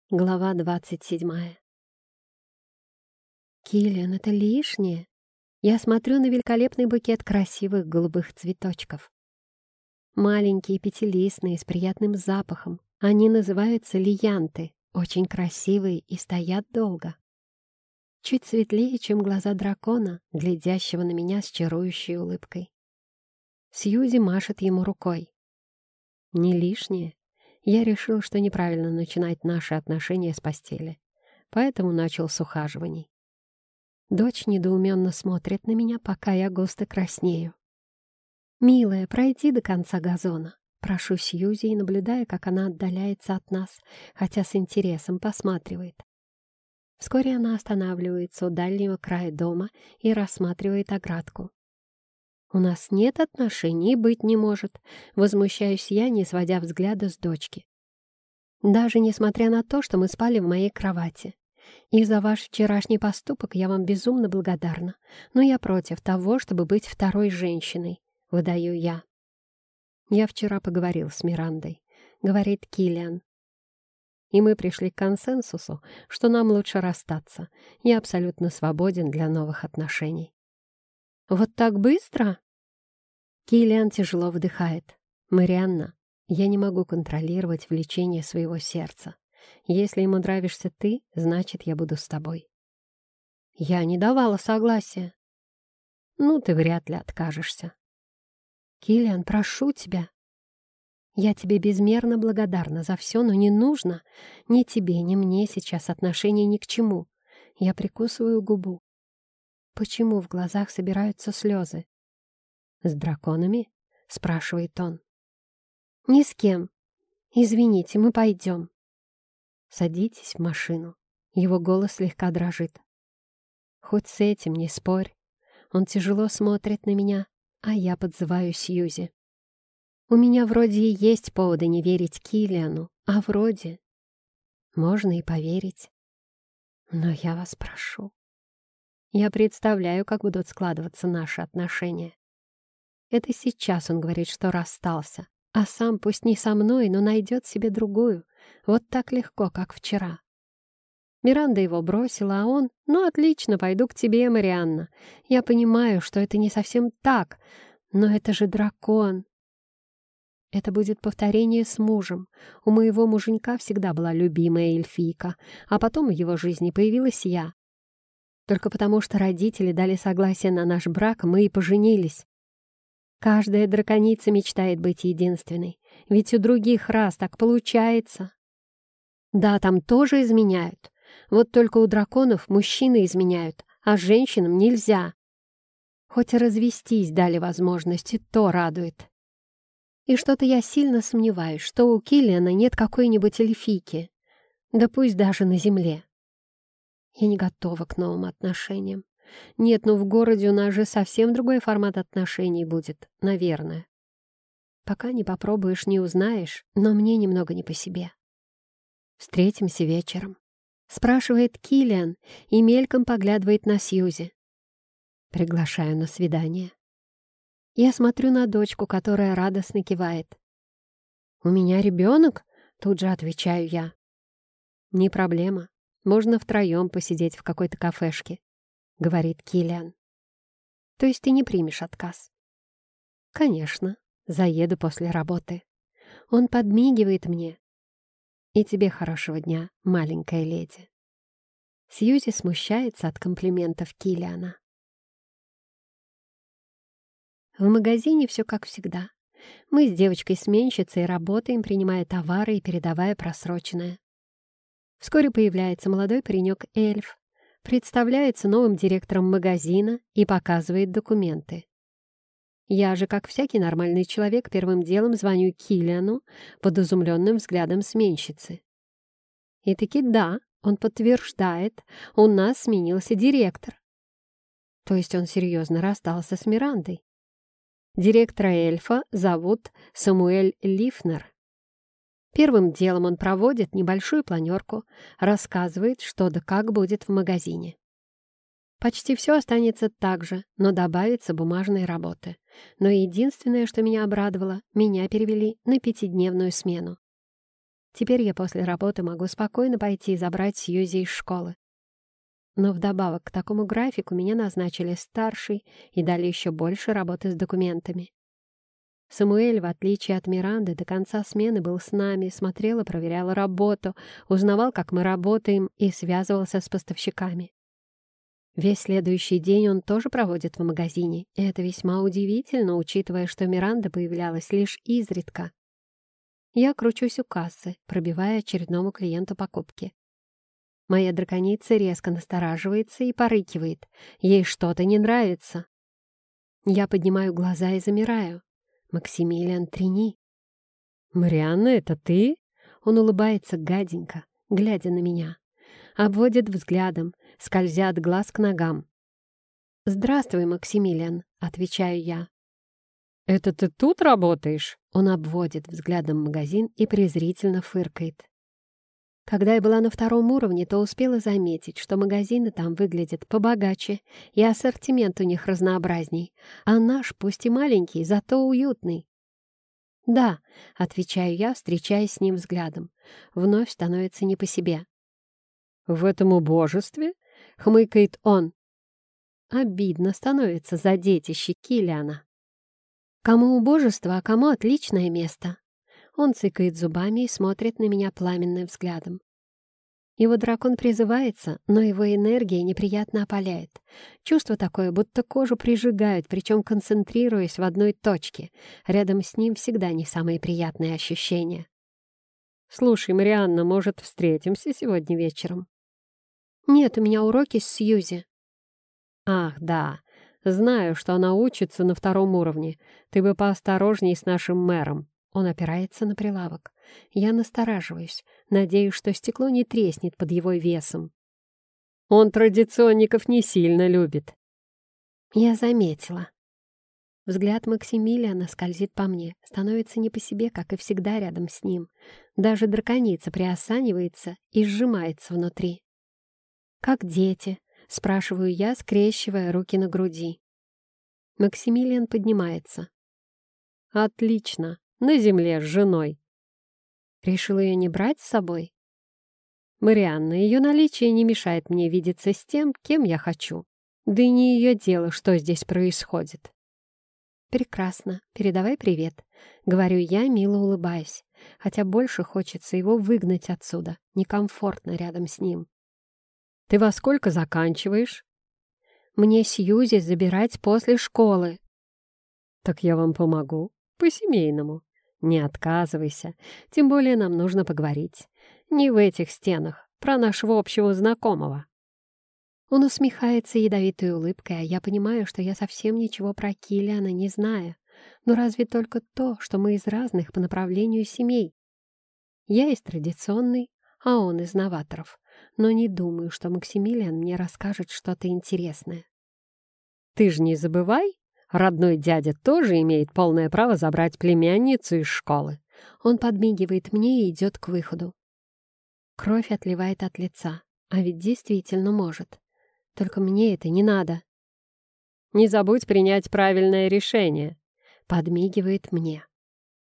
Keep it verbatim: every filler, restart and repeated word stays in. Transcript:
Глава двадцать седьмая. Киллиан, это лишнее. Я смотрю на великолепный букет красивых голубых цветочков. Маленькие, пятилистные, с приятным запахом. Они называются лиянты, очень красивые и стоят долго. Чуть светлее, чем глаза дракона, глядящего на меня с чарующей улыбкой. Сьюзи машет ему рукой. Не лишнее. Я решил, что неправильно начинать наши отношения с постели, поэтому начал с ухаживаний. Дочь недоуменно смотрит на меня, пока я густо краснею. «Милая, пройди до конца газона», — прошу Сьюзи, и наблюдая, как она отдаляется от нас, хотя с интересом посматривает. Вскоре она останавливается у дальнего края дома и рассматривает оградку. «У нас нет отношений и быть не может», — возмущаюсь я, не сводя взгляда с дочки. «Даже несмотря на то, что мы спали в моей кровати. И за ваш вчерашний поступок я вам безумно благодарна, но я против того, чтобы быть второй женщиной», — выдаю я. «Я вчера поговорил с Мирандой», — говорит Киллиан. «И мы пришли к консенсусу, что нам лучше расстаться. Я абсолютно свободен для новых отношений». «Вот так быстро?» Киллиан тяжело вдыхает. «Марианна, я не могу контролировать влечение своего сердца. Если ему нравишься ты, значит, я буду с тобой». «Я не давала согласия». «Ну, ты вряд ли откажешься». «Киллиан, прошу тебя». «Я тебе безмерно благодарна за все, но не нужно. Ни тебе, ни мне сейчас отношения ни к чему». Я прикусываю губу. Почему в глазах собираются слезы? «С драконами?» — спрашивает он. «Ни с кем. Извините, мы пойдем». «Садитесь в машину». Его голос слегка дрожит. «Хоть с этим не спорь». Он тяжело смотрит на меня, а я подзываю Сьюзи. У меня вроде и есть поводы не верить Киллиану, а вроде можно и поверить. Но я вас прошу. Я представляю, как будут складываться наши отношения. Это сейчас он говорит, что расстался, а сам, пусть не со мной, но найдет себе другую. Вот так легко, как вчера. Миранда его бросила, а он: «Ну, отлично, пойду к тебе, Марианна. Я понимаю, что это не совсем так, но это же дракон». Это будет повторение с мужем. У моего муженька всегда была любимая эльфийка, а потом в его жизни появилась я. Только потому, что родители дали согласие на наш брак, мы и поженились. Каждая драконица мечтает быть единственной, ведь у других рас так получается. Да, там тоже изменяют. Вот только у драконов мужчины изменяют, а женщинам нельзя. Хоть и развестись дали возможность, и то радует. И что-то я сильно сомневаюсь, что у Киллиана нет какой-нибудь эльфийки, да пусть даже на земле. Я не готова к новым отношениям. Нет, ну в городе у нас же совсем другой формат отношений будет, наверное. Пока не попробуешь, не узнаешь, но мне немного не по себе. «Встретимся вечером», — спрашивает Киллиан и мельком поглядывает на Сьюзи. Приглашаю на свидание. Я смотрю на дочку, которая радостно кивает. «У меня ребенок?» — тут же отвечаю я. «Не проблема. Можно втроем посидеть в какой-то кафешке», — говорит Киллиан. «То есть ты не примешь отказ?» «Конечно. Заеду после работы». Он подмигивает мне. «И тебе хорошего дня, маленькая леди». Сьюзи смущается от комплиментов Киллиана. В магазине все как всегда. Мы с девочкой-сменщицей работаем, принимая товары и передавая просроченное. Вскоре появляется молодой паренек-эльф, представляется новым директором магазина и показывает документы. Я же, как всякий нормальный человек, первым делом звоню Киллиану под изумленным взглядом сменщицы. И таки да, он подтверждает, у нас сменился директор. То есть он серьезно расстался с Мирандой. Директора эльфа зовут Самуэль Лифнер. Первым делом он проводит небольшую планерку, рассказывает, что да как будет в магазине. Почти все останется так же, но добавится бумажной работы. Но единственное, что меня обрадовало, меня перевели на пятидневную смену. Теперь я после работы могу спокойно пойти и забрать Сьюзи из школы. Но вдобавок к такому графику меня назначили старшей и дали еще больше работы с документами. Самуэль, в отличие от Миранды, до конца смены был с нами, смотрел и проверял работу, узнавал, как мы работаем, и связывался с поставщиками. Весь следующий день он тоже проводит в магазине, и это весьма удивительно, учитывая, что Миранда появлялась лишь изредка. Я кручусь у кассы, пробивая очередному клиенту покупки. Моя драконица резко настораживается и порыкивает. Ей что-то не нравится. Я поднимаю глаза и замираю. Максимилиан Трини. «Марианна, это ты?» Он улыбается гаденько, глядя на меня. Обводит взглядом, скользя от глаз к ногам. «Здравствуй, Максимилиан», — отвечаю я. «Это ты тут работаешь?» Он обводит взглядом магазин и презрительно фыркает. Когда я была на втором уровне, то успела заметить, что магазины там выглядят побогаче, и ассортимент у них разнообразней, а наш, пусть и маленький, зато уютный. «Да», — отвечаю я, встречаясь с ним взглядом. Вновь становится не по себе. «В этом убожестве?» — хмыкает он. Обидно становится за детище Киллиана. Кому убожество, а кому отличное место. Он цыкает зубами и смотрит на меня пламенным взглядом. Его дракон призывается, но его энергия неприятно опаляет. Чувство такое, будто кожу прижигают, причем концентрируясь в одной точке. Рядом с ним всегда не самые приятные ощущения. «Слушай, Марианна, может, встретимся сегодня вечером?» «Нет, у меня уроки с Сьюзи». «Ах, да. Знаю, что она учится на втором уровне. Ты бы поосторожней с нашим мэром». Он опирается на прилавок. Я настораживаюсь, надеюсь, что стекло не треснет под его весом. Он традиционников не сильно любит. Я заметила. Взгляд Максимилиана скользит по мне, становится не по себе, как и всегда рядом с ним. Даже драконица приосанивается и сжимается внутри. «Как дети?» — спрашиваю я, скрещивая руки на груди. Максимилиан поднимается. «Отлично. На земле с женой». Решила ее не брать с собой? «Марианна, ее наличие не мешает мне видеться с тем, кем я хочу. Да и не ее дело, что здесь происходит». «Прекрасно. Передавай привет», — говорю я, мило улыбаясь, хотя больше хочется его выгнать отсюда. Некомфортно рядом с ним. «Ты во сколько заканчиваешь?» «Мне Сьюзи забирать после школы». «Так я вам помогу. По-семейному. Не отказывайся. Тем более нам нужно поговорить. Не в этих стенах, про нашего общего знакомого». Он усмехается ядовитой улыбкой, а я понимаю, что я совсем ничего про Киллиана не знаю. Но разве только то, что мы из разных по направлению семей. Я из традиционной, а он из новаторов. Но не думаю, что Максимилиан мне расскажет что-то интересное. «Ты же не забывай, родной дядя тоже имеет полное право забрать племянницу из школы». Он подмигивает мне и идет к выходу. Кровь отливает от лица, а ведь действительно может. Только мне это не надо. «Не забудь принять правильное решение», — подмигивает мне.